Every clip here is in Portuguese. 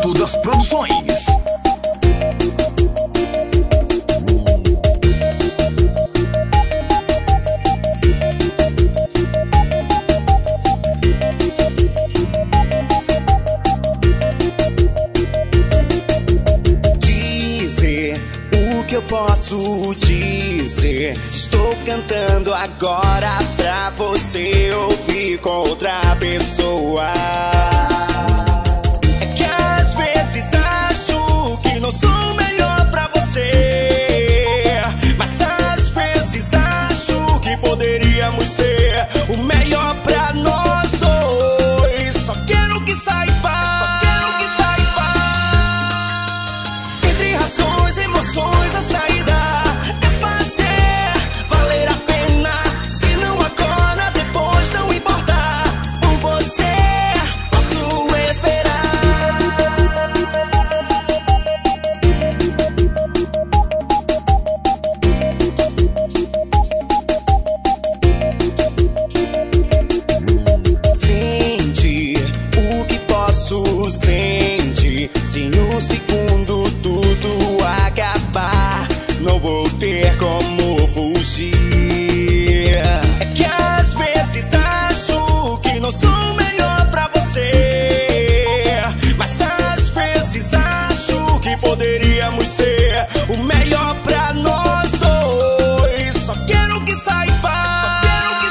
Garoto das Produções. O que eu posso dizer? Estou cantando agora pra você ouvir com outra pessoa. É que às vezes acho que não sou o melhor pra você, mas às vezes acho que poderíamos ser o melhor pra nós dois. Só quero que saiba. Emoções, a saída é fazer valer a pena. Se não agora, depois não importa. Por você posso esperar. Sente o que posso sentir. Se em um segundo tudo acabar, não vou ter como fugir. É que às vezes acho que não sou o melhor pra você, mas às vezes acho que poderíamos ser o melhor pra nós dois. Só quero que saiba.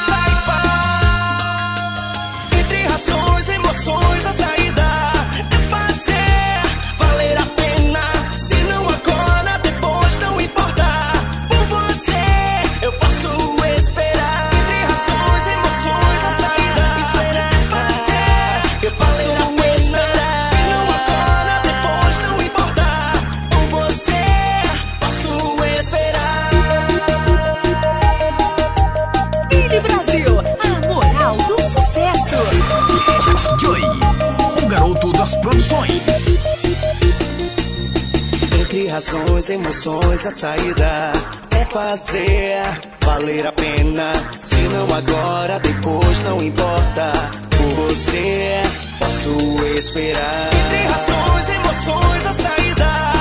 Entre razões, emoções, a saída é fazer valer a pena. Se não agora, depois não importa. Por você eu posso esperar. Entre razões, emoções, a saída é fazer eu posso esperar. Se não agora, depois não importa. Por você posso esperar. Billy Brasil, a moral do sucesso. Joy, o Garoto das Produções. Entre razões, emoções, a saída é fazer valer a pena. Se não agora, depois não importa. Por você posso esperar. Entre razões, emoções, a saída